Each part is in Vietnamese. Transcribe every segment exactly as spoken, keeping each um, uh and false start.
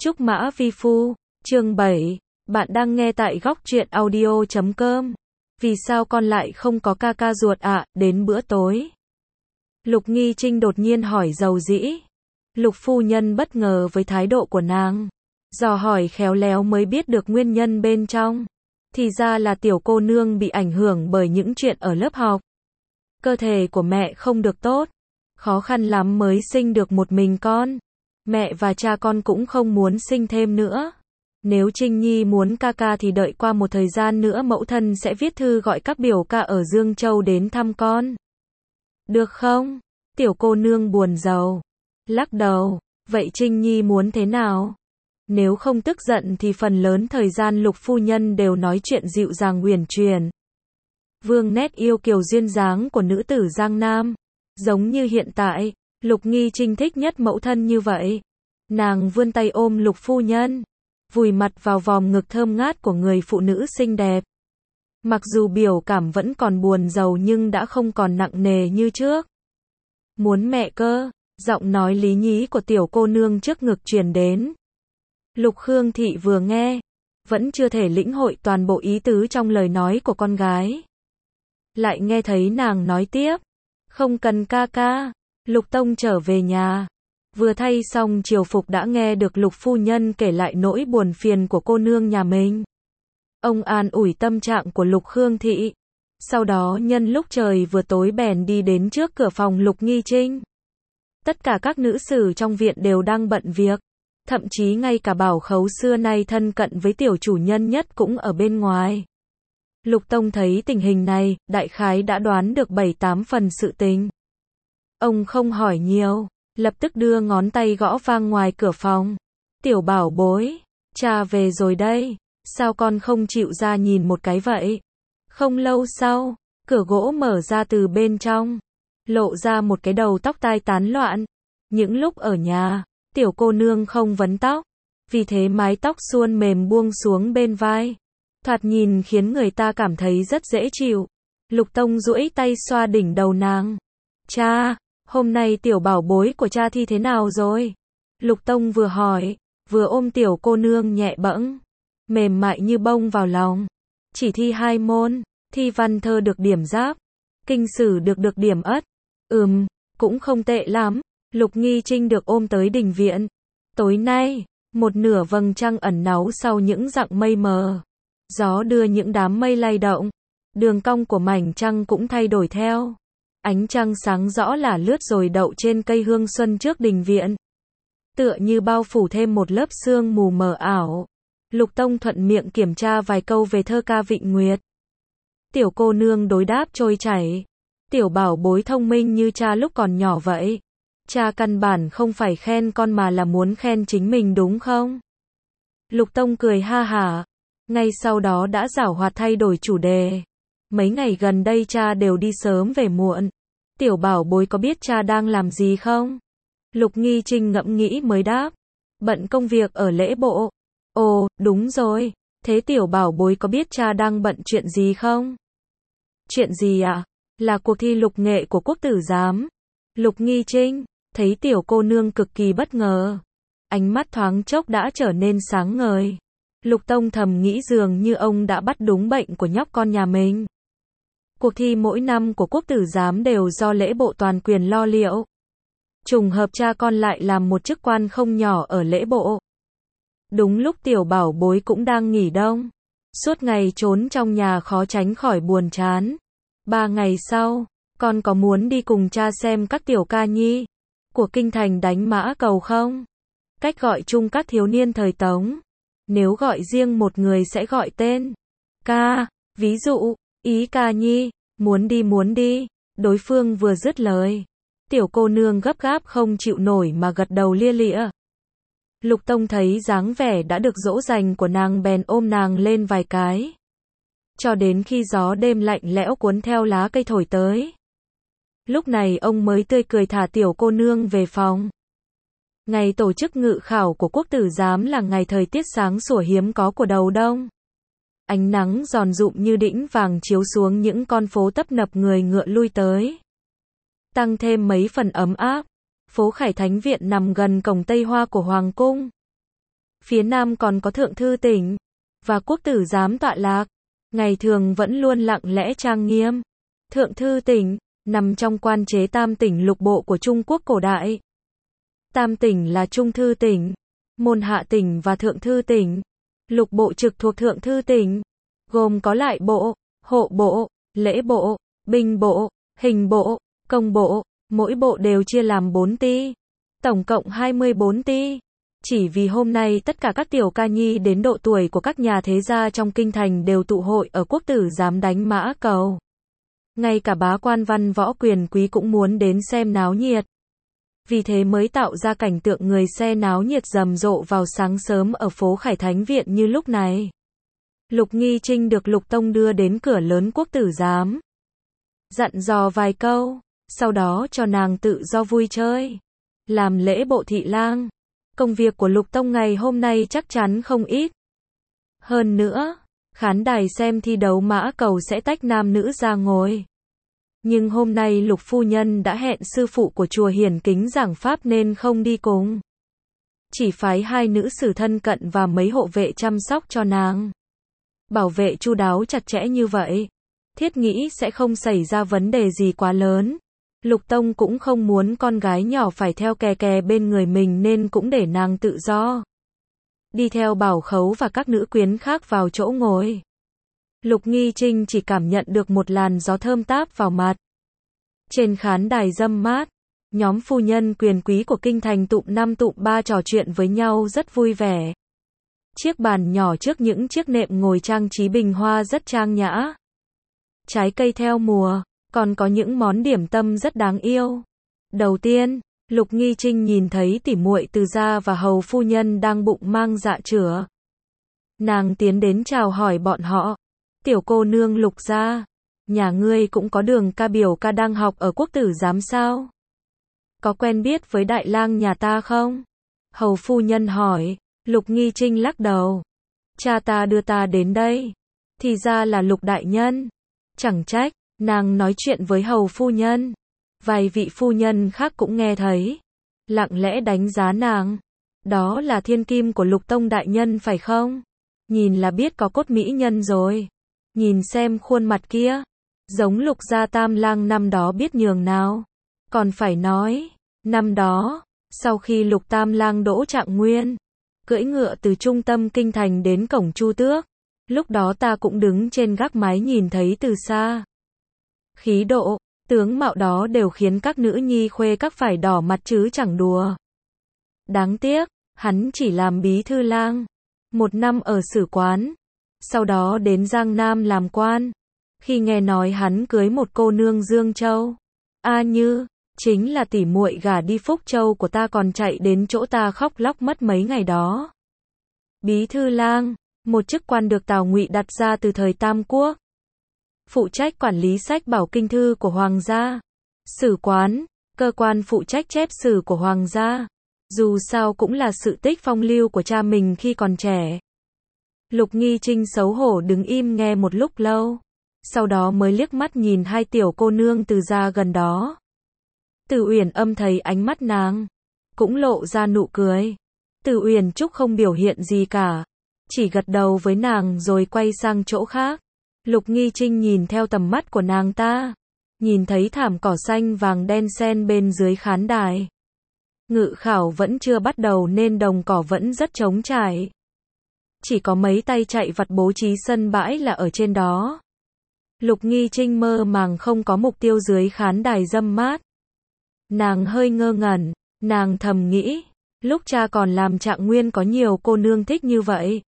Trúc Mã Vi Phu, chương bảy, bạn đang nghe tại góc truyện audio chấm com. Vì sao con lại không có ca ca ruột ạ, à, đến bữa tối? Lục Nghi Trinh đột nhiên hỏi dầu dĩ. Lục phu nhân bất ngờ với thái độ của nàng. Dò hỏi khéo léo mới biết được nguyên nhân bên trong. Thì ra là tiểu cô nương bị ảnh hưởng bởi những chuyện ở lớp học. Cơ thể của mẹ không được tốt. Khó khăn lắm mới sinh được một mình con. Mẹ và cha con cũng không muốn sinh thêm nữa. Nếu Trinh Nhi muốn ca ca thì đợi qua một thời gian nữa mẫu thân sẽ viết thư gọi các biểu ca ở Dương Châu đến thăm con. Được không? Tiểu cô nương buồn rầu. Lắc đầu. Vậy Trinh Nhi muốn thế nào? Nếu không tức giận thì phần lớn thời gian Lục phu nhân đều nói chuyện dịu dàng uyển chuyển. Vương nét yêu kiều duyên dáng của nữ tử Giang Nam. Giống như hiện tại, Lục Nghi Trinh thích nhất mẫu thân như vậy. Nàng vươn tay ôm Lục phu nhân, vùi mặt vào vòng ngực thơm ngát của người phụ nữ xinh đẹp. Mặc dù biểu cảm vẫn còn buồn rầu nhưng đã không còn nặng nề như trước. Muốn mẹ cơ, giọng nói lý nhí của tiểu cô nương trước ngực truyền đến. Lục Khương Thị vừa nghe, vẫn chưa thể lĩnh hội toàn bộ ý tứ trong lời nói của con gái. Lại nghe thấy nàng nói tiếp, không cần ca ca. Lục Tông trở về nhà, vừa thay xong triều phục đã nghe được Lục phu nhân kể lại nỗi buồn phiền của cô nương nhà mình. Ông an ủi tâm trạng của Lục Khương Thị, sau đó nhân lúc trời vừa tối bèn đi đến trước cửa phòng Lục Nghi Trinh. Tất cả các nữ sử trong viện đều đang bận việc, thậm chí ngay cả Bảo Khấu xưa nay thân cận với tiểu chủ nhân nhất cũng ở bên ngoài. Lục Tông thấy tình hình này, đại khái đã đoán được bảy tám phần sự tình. Ông không hỏi nhiều, lập tức đưa ngón tay gõ vang ngoài cửa phòng. Tiểu bảo bối, cha về rồi đây, sao con không chịu ra nhìn một cái vậy? Không lâu sau, cửa gỗ mở ra từ bên trong, lộ ra một cái đầu tóc tai tán loạn. Những lúc ở nhà, tiểu cô nương không vấn tóc, vì thế mái tóc suôn mềm buông xuống bên vai. Thoạt nhìn khiến người ta cảm thấy rất dễ chịu. Lục Tông duỗi tay xoa đỉnh đầu nàng. Cha, hôm nay tiểu bảo bối của cha thi thế nào rồi? Lục Tông vừa hỏi, vừa ôm tiểu cô nương nhẹ bẫng, mềm mại như bông vào lòng. Chỉ thi hai môn, thi văn thơ được điểm giáp, kinh sử được được điểm ất. Ừm, cũng không tệ lắm. Lục Nghi Trinh được ôm tới đình viện. Tối nay, một nửa vầng trăng ẩn náu sau những dặng mây mờ. Gió đưa những đám mây lay động, đường cong của mảnh trăng cũng thay đổi theo. Ánh trăng sáng rõ là lướt rồi đậu trên cây hương xuân trước đình viện. Tựa như bao phủ thêm một lớp sương mù mờ ảo. Lục Tông thuận miệng kiểm tra vài câu về thơ ca Vịnh Nguyệt. Tiểu cô nương đối đáp trôi chảy. Tiểu bảo bối thông minh như cha lúc còn nhỏ vậy. Cha căn bản không phải khen con mà là muốn khen chính mình đúng không? Lục Tông cười ha hả. Ngay sau đó đã giảo hoạt thay đổi chủ đề. Mấy ngày gần đây cha đều đi sớm về muộn. Tiểu bảo bối có biết cha đang làm gì không? Lục Nghi Trinh ngẫm nghĩ mới đáp. Bận công việc ở lễ bộ. Ồ, đúng rồi. Thế tiểu bảo bối có biết cha đang bận chuyện gì không? Chuyện gì ạ? À? Là cuộc thi lục nghệ của quốc tử giám. Lục Nghi Trinh thấy tiểu cô nương cực kỳ bất ngờ. Ánh mắt thoáng chốc đã trở nên sáng ngời. Lục Tông thầm nghĩ dường như ông đã bắt đúng bệnh của nhóc con nhà mình. Cuộc thi mỗi năm của quốc tử giám đều do lễ bộ toàn quyền lo liệu. Trùng hợp cha con lại làm một chức quan không nhỏ ở lễ bộ. Đúng lúc tiểu bảo bối cũng đang nghỉ đông. Suốt ngày trốn trong nhà khó tránh khỏi buồn chán. Ba ngày sau, con có muốn đi cùng cha xem các tiểu ca nhi của kinh thành đánh mã cầu không? Cách gọi chung các thiếu niên thời Tống. Nếu gọi riêng một người sẽ gọi tên ca, ví dụ, Ý ca nhi, muốn đi muốn đi. Đối phương vừa dứt lời, tiểu cô nương gấp gáp không chịu nổi mà gật đầu lia lịa. Lục Tông thấy dáng vẻ đã được dỗ dành của nàng bèn ôm nàng lên vài cái. Cho đến khi gió đêm lạnh lẽo cuốn theo lá cây thổi tới. Lúc này ông mới tươi cười thả tiểu cô nương về phòng. Ngày tổ chức ngự khảo của quốc tử giám là ngày thời tiết sáng sủa hiếm có của đầu đông. Ánh nắng giòn rụm như đĩnh vàng chiếu xuống những con phố tấp nập người ngựa lui tới. Tăng thêm mấy phần ấm áp, phố Khải Thánh Viện nằm gần cổng Tây Hoa của Hoàng cung. Phía nam còn có thượng thư tỉnh và quốc tử giám tọa lạc, ngày thường vẫn luôn lặng lẽ trang nghiêm. Thượng thư tỉnh nằm trong quan chế tam tỉnh lục bộ của Trung Quốc cổ đại. Tam tỉnh là Trung thư tỉnh, Môn Hạ tỉnh và Thượng thư tỉnh. Lục bộ trực thuộc Thượng thư tỉnh, gồm có lại bộ, hộ bộ, lễ bộ, binh bộ, hình bộ, công bộ, mỗi bộ đều chia làm bốn ty, tổng cộng hai mươi bốn ty. Chỉ vì hôm nay tất cả các tiểu ca nhi đến độ tuổi của các nhà thế gia trong kinh thành đều tụ hội ở quốc tử giám đánh mã cầu. Ngay cả bá quan văn võ quyền quý cũng muốn đến xem náo nhiệt. Vì thế mới tạo ra cảnh tượng người xe náo nhiệt rầm rộ vào sáng sớm ở phố Khải Thánh Viện như lúc này. Lục Nghi Trinh được Lục Tông đưa đến cửa lớn quốc tử giám, dặn dò vài câu, sau đó cho nàng tự do vui chơi, làm lễ bộ thị lang. Công việc của Lục Tông ngày hôm nay chắc chắn không ít. Hơn nữa, khán đài xem thi đấu mã cầu sẽ tách nam nữ ra ngồi. Nhưng hôm nay Lục phu nhân đã hẹn sư phụ của chùa Hiển Kính giảng pháp nên không đi cùng. Chỉ phái hai nữ sử thân cận và mấy hộ vệ chăm sóc cho nàng. Bảo vệ chu đáo chặt chẽ như vậy, thiết nghĩ sẽ không xảy ra vấn đề gì quá lớn. Lục Tông cũng không muốn con gái nhỏ phải theo kè kè bên người mình nên cũng để nàng tự do đi theo Bảo Khấu và các nữ quyến khác vào chỗ ngồi. Lục Nghi Trinh chỉ cảm nhận được một làn gió thơm táp vào mặt. Trên khán đài râm mát, nhóm phu nhân quyền quý của kinh thành tụm năm tụm ba trò chuyện với nhau rất vui vẻ. Chiếc bàn nhỏ trước những chiếc nệm ngồi trang trí bình hoa rất trang nhã. Trái cây theo mùa, còn có những món điểm tâm rất đáng yêu. Đầu tiên, Lục Nghi Trinh nhìn thấy tỉ muội Từ gia và hầu phu nhân đang bụng mang dạ chửa. Nàng tiến đến chào hỏi bọn họ. Tiểu cô nương Lục gia, nhà ngươi cũng có Đường ca biểu ca đang học ở quốc tử giám sao? Có quen biết với đại lang nhà ta không? Hầu phu nhân hỏi. Lục Nghi Trinh lắc đầu. Cha ta đưa ta đến đây. Thì ra là Lục đại nhân. Chẳng trách, nàng nói chuyện với hầu phu nhân. Vài vị phu nhân khác cũng nghe thấy. Lặng lẽ đánh giá nàng. Đó là thiên kim của Lục Tông đại nhân phải không? Nhìn là biết có cốt mỹ nhân rồi. Nhìn xem khuôn mặt kia. Giống Lục gia tam lang năm đó biết nhường nào. Còn phải nói, năm đó, sau khi Lục tam lang đỗ Trạng Nguyên, cưỡi ngựa từ trung tâm kinh thành đến cổng Chu Tước. Lúc đó ta cũng đứng trên gác mái nhìn thấy từ xa. Khí độ, tướng mạo đó đều khiến các nữ nhi khuê các phải đỏ mặt chứ chẳng đùa. Đáng tiếc, hắn chỉ làm bí thư lang. Một năm ở sử quán. Sau đó đến Giang Nam làm quan. Khi nghe nói hắn cưới một cô nương Dương Châu. A Như, chính là tỉ muội gả đi Phúc Châu của ta còn chạy đến chỗ ta khóc lóc mất mấy ngày đó. Bí thư lang, một chức quan được Tào Ngụy đặt ra từ thời Tam Quốc. Phụ trách quản lý sách bảo kinh thư của Hoàng gia. Sử quán, cơ quan phụ trách chép sử của Hoàng gia. Dù sao cũng là sự tích phong lưu của cha mình khi còn trẻ. Lục Nghi Trinh xấu hổ đứng im nghe một lúc lâu. Sau đó mới liếc mắt nhìn hai tiểu cô nương Từ gia gần đó. Từ Uyển Âm thấy ánh mắt nàng, cũng lộ ra nụ cười. Từ Uyển Trúc không biểu hiện gì cả, chỉ gật đầu với nàng rồi quay sang chỗ khác. Lục Nghi Trinh nhìn theo tầm mắt của nàng ta, nhìn thấy thảm cỏ xanh vàng đen xen bên dưới khán đài. Ngự khảo vẫn chưa bắt đầu nên đồng cỏ vẫn rất trống trải. Chỉ có mấy tay chạy vặt bố trí sân bãi là ở trên đó. Lục Nghi Trinh mơ màng không có mục tiêu dưới khán đài râm mát. Nàng hơi ngơ ngẩn, nàng thầm nghĩ, lúc cha còn làm Trạng Nguyên có nhiều cô nương thích như vậy.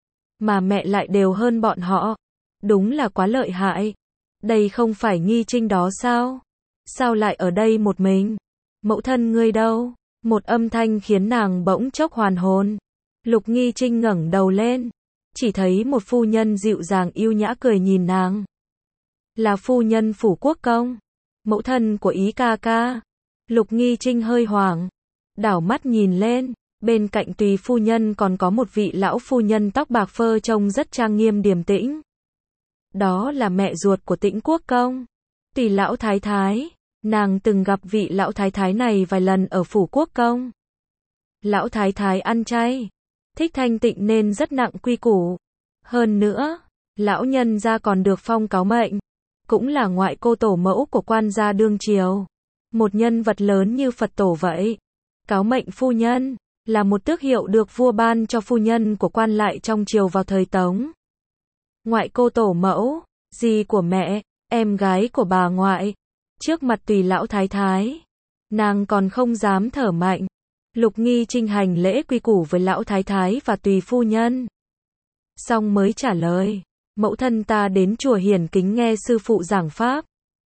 Mà mẹ lại đều hơn bọn họ. Đúng là quá lợi hại. Đây không phải Nghi Trinh đó sao? Sao lại ở đây một mình? Mẫu thân ngươi đâu? Một âm thanh khiến nàng bỗng chốc hoàn hồn. Lục Nghi Trinh ngẩng đầu lên, chỉ thấy một phu nhân dịu dàng yêu nhã cười nhìn nàng. Là phu nhân Phủ Quốc công, mẫu thân của Ý ca ca. Lục Nghi Trinh hơi hoảng, đảo mắt nhìn lên, bên cạnh tùy phu nhân còn có một vị lão phu nhân tóc bạc phơ trông rất trang nghiêm điềm tĩnh. Đó là mẹ ruột của Tĩnh Quốc công, Tùy lão thái thái. Nàng từng gặp vị lão thái thái này vài lần ở Phủ Quốc công. Lão thái thái ăn chay, thích thanh tịnh nên rất nặng quy củ. Hơn nữa, lão nhân gia còn được phong cáo mệnh, cũng là ngoại cô tổ mẫu của quan gia đương triều. Một nhân vật lớn như Phật tổ vậy. Cáo mệnh phu nhân, là một tước hiệu được vua ban cho phu nhân của quan lại trong triều vào thời Tống. Ngoại cô tổ mẫu, dì của mẹ, em gái của bà ngoại, trước mặt tùy lão thái thái, nàng còn không dám thở mạnh. Lục Nghi Trinh hành lễ quy củ với lão thái thái và tùy phu nhân. Xong mới trả lời, mẫu thân ta đến chùa Hiển Kính nghe sư phụ giảng pháp.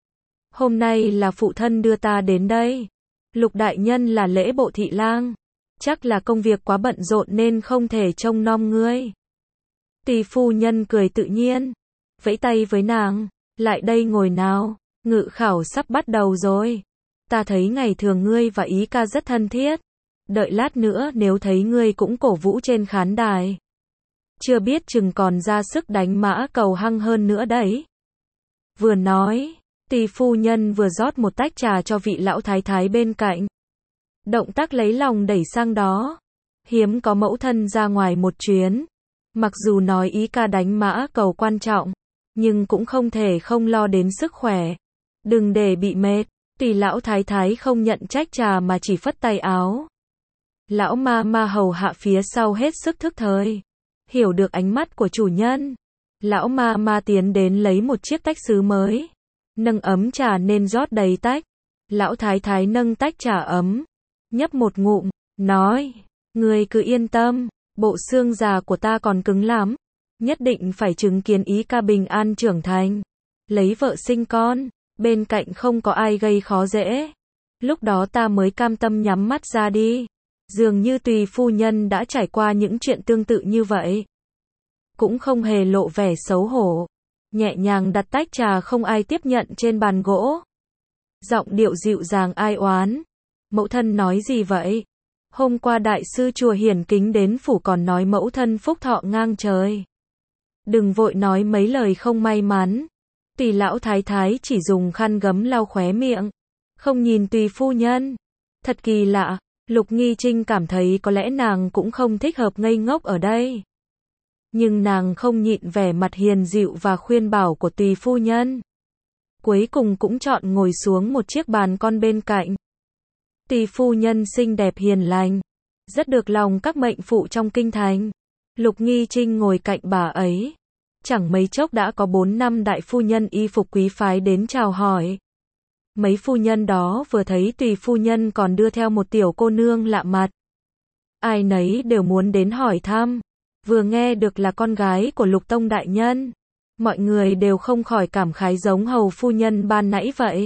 Hôm nay là phụ thân đưa ta đến đây. Lục đại nhân là lễ bộ thị lang, chắc là công việc quá bận rộn nên không thể trông nom ngươi. Tùy phu nhân cười tự nhiên, vẫy tay với nàng, lại đây ngồi nào, ngự khảo sắp bắt đầu rồi. Ta thấy ngày thường ngươi và Ý ca rất thân thiết, đợi lát nữa nếu thấy ngươi cũng cổ vũ trên khán đài, chưa biết chừng còn ra sức đánh mã cầu hăng hơn nữa đấy. Vừa nói, tùy phu nhân vừa rót một tách trà cho vị lão thái thái bên cạnh. Động tác lấy lòng đẩy sang đó. Hiếm có mẫu thân ra ngoài một chuyến. Mặc dù nói Ý ca đánh mã cầu quan trọng, nhưng cũng không thể không lo đến sức khỏe. Đừng để bị mệt. Tùy lão thái thái không nhận trách trà mà chỉ phất tay áo. Lão ma ma hầu hạ phía sau hết sức thức thời. Hiểu được ánh mắt của chủ nhân. Lão ma ma tiến đến lấy một chiếc tách sứ mới. Nâng ấm trà nên rót đầy tách. Lão thái thái nâng tách trà ấm, nhấp một ngụm, nói, ngươi cứ yên tâm, bộ xương già của ta còn cứng lắm. Nhất định phải chứng kiến Ý ca bình an trưởng thành, lấy vợ sinh con, bên cạnh không có ai gây khó dễ. Lúc đó ta mới cam tâm nhắm mắt ra đi. Dường như tùy phu nhân đã trải qua những chuyện tương tự như vậy. Cũng không hề lộ vẻ xấu hổ. Nhẹ nhàng đặt tách trà không ai tiếp nhận trên bàn gỗ. Giọng điệu dịu dàng ai oán. Mẫu thân nói gì vậy? Hôm qua đại sư chùa Hiển Kính đến phủ còn nói mẫu thân phúc thọ ngang trời. Đừng vội nói mấy lời không may mắn. Tùy lão thái thái chỉ dùng khăn gấm lau khóe miệng. Không nhìn tùy phu nhân. Thật kỳ lạ. Lục Nghi Trinh cảm thấy có lẽ nàng cũng không thích hợp ngây ngốc ở đây. Nhưng nàng không nhịn vẻ mặt hiền dịu và khuyên bảo của tùy phu nhân. Cuối cùng cũng chọn ngồi xuống một chiếc bàn con bên cạnh. Tùy phu nhân xinh đẹp hiền lành, rất được lòng các mệnh phụ trong kinh thành. Lục Nghi Trinh ngồi cạnh bà ấy. Chẳng mấy chốc đã có bốn năm đại phu nhân y phục quý phái đến chào hỏi. Mấy phu nhân đó vừa thấy tùy phu nhân còn đưa theo một tiểu cô nương lạ mặt. Ai nấy đều muốn đến hỏi thăm. Vừa nghe được là con gái của Lục Tông đại nhân, mọi người đều không khỏi cảm khái giống hầu phu nhân ban nãy vậy.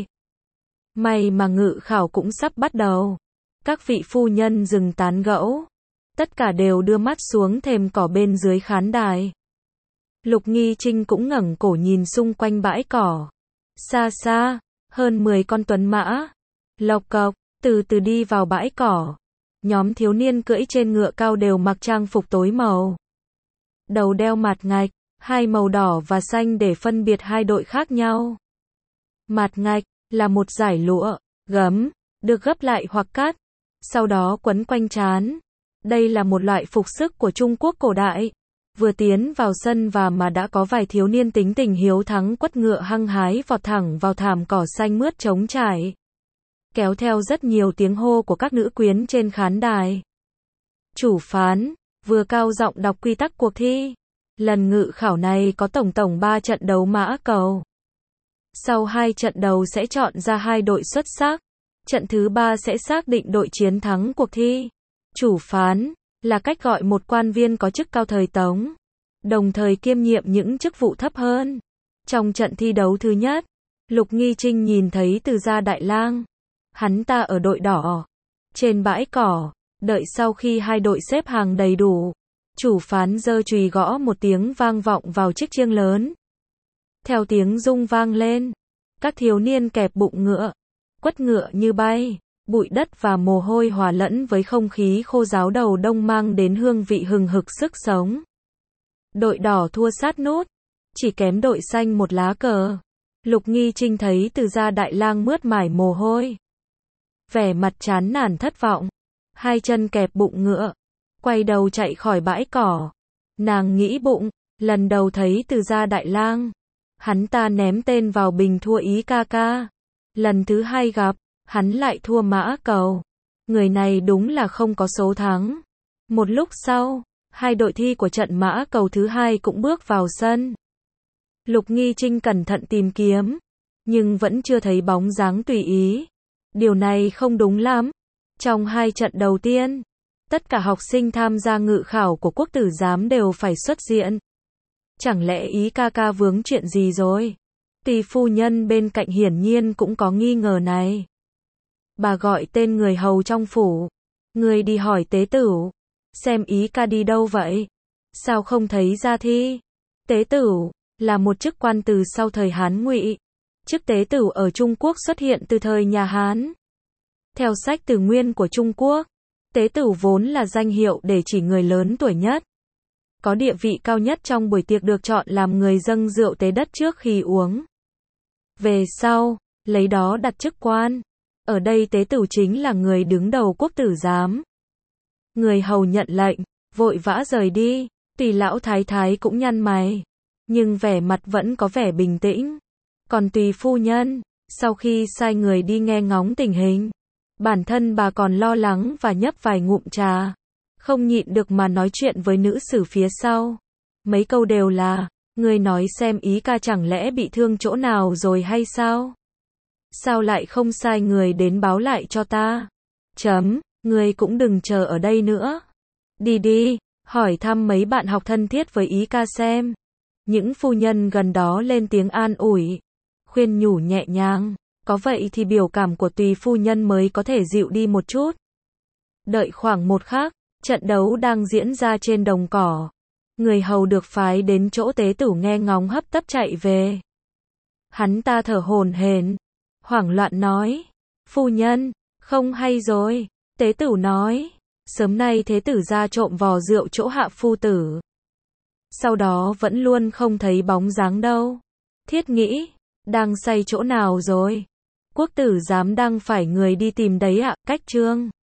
May mà ngự khảo cũng sắp bắt đầu. Các vị phu nhân dừng tán gẫu. Tất cả đều đưa mắt xuống thềm cỏ bên dưới khán đài. Lục Nghi Trinh cũng ngẩng cổ nhìn xung quanh bãi cỏ. Xa xa, hơn mười con tuấn mã, lộc cộc, từ từ đi vào bãi cỏ. Nhóm thiếu niên cưỡi trên ngựa cao đều mặc trang phục tối màu. Đầu đeo mạt ngạch, hai màu đỏ và xanh để phân biệt hai đội khác nhau. Mạt ngạch là một dải lụa, gấm, được gấp lại hoặc cắt, sau đó quấn quanh trán. Đây là một loại phục sức của Trung Quốc cổ đại. Vừa tiến vào sân và mà đã có vài thiếu niên tính tình hiếu thắng quất ngựa hăng hái vọt thẳng vào thảm cỏ xanh mướt trống trải. Kéo theo rất nhiều tiếng hô của các nữ quyến trên khán đài. Chủ phán, vừa cao giọng đọc quy tắc cuộc thi. Lần ngự khảo này có tổng tổng ba trận đấu mã cầu. Sau hai trận đầu sẽ chọn ra hai đội xuất sắc. Trận thứ ba sẽ xác định đội chiến thắng cuộc thi. Chủ phán là cách gọi một quan viên có chức cao thời Tống, đồng thời kiêm nhiệm những chức vụ thấp hơn. Trong trận thi đấu thứ nhất, Lục Nghi Trinh nhìn thấy Từ gia đại lang. Hắn ta ở đội đỏ, trên bãi cỏ, đợi sau khi hai đội xếp hàng đầy đủ. Chủ phán giơ chùy gõ một tiếng vang vọng vào chiếc chiêng lớn. Theo tiếng rung vang lên, các thiếu niên kẹp bụng ngựa, quất ngựa như bay. Bụi đất và mồ hôi hòa lẫn với không khí khô ráo đầu đông mang đến hương vị hừng hực sức sống. Đội đỏ thua sát nút, chỉ kém đội xanh một lá cờ. Lục Nghi Trinh thấy Từ gia đại lang mướt mải mồ hôi, vẻ mặt chán nản thất vọng, hai chân kẹp bụng ngựa, quay đầu chạy khỏi bãi cỏ. Nàng nghĩ bụng, lần đầu thấy Từ gia đại lang, hắn ta ném tên vào bình thua Ý ca ca. Lần thứ hai gặp, hắn lại thua Mã Cầu. Người này đúng là không có số thắng. Một lúc sau, hai đội thi của trận Mã Cầu thứ hai cũng bước vào sân. Lục Nghi Trinh cẩn thận tìm kiếm, nhưng vẫn chưa thấy bóng dáng Tùy Ý. Điều này không đúng lắm. Trong hai trận đầu tiên, tất cả học sinh tham gia ngự khảo của quốc tử giám đều phải xuất diện. Chẳng lẽ Ý ca ca vướng chuyện gì rồi? Tỳ phu nhân bên cạnh hiển nhiên cũng có nghi ngờ này. Bà gọi tên người hầu trong phủ. Người đi hỏi tế tửu, xem Ý ca đi đâu vậy? Sao không thấy ra thi? Tế tửu là một chức quan từ sau thời Hán Ngụy. Chức tế tửu ở Trung Quốc xuất hiện từ thời nhà Hán. Theo sách Từ Nguyên của Trung Quốc, tế tửu vốn là danh hiệu để chỉ người lớn tuổi nhất, có địa vị cao nhất trong buổi tiệc, được chọn làm người dâng rượu tế đất trước khi uống. Về sau, lấy đó đặt chức quan. Ở đây tế tửu chính là người đứng đầu quốc tử giám. Người hầu nhận lệnh, vội vã rời đi. Tùy lão thái thái cũng nhăn mày, nhưng vẻ mặt vẫn có vẻ bình tĩnh. Còn Tùy phu nhân, sau khi sai người đi nghe ngóng tình hình, bản thân bà còn lo lắng và nhấp vài ngụm trà, không nhịn được mà nói chuyện với nữ sử phía sau. Mấy câu đều là, ngươi nói xem Ý ca chẳng lẽ bị thương chỗ nào rồi hay sao? Sao lại không sai người đến báo lại cho ta? Chấm, ngươi cũng đừng chờ ở đây nữa. Đi đi, hỏi thăm mấy bạn học thân thiết với Ý ca xem. Những phu nhân gần đó lên tiếng an ủi, khuyên nhủ nhẹ nhàng. Có vậy thì biểu cảm của Tùy phu nhân mới có thể dịu đi một chút. Đợi khoảng một khắc, trận đấu đang diễn ra trên đồng cỏ. Người hầu được phái đến chỗ tế tửu nghe ngóng hấp tấp chạy về. Hắn ta thở hổn hển, hoảng loạn nói, phu nhân, không hay rồi. Tế tửu nói, sớm nay thế tử ra trộm vò rượu chỗ hạ phu tử. Sau đó vẫn luôn không thấy bóng dáng đâu. Thiết nghĩ, đang say chỗ nào rồi? Quốc tử giám đang phải người đi tìm đấy ạ. Cách chương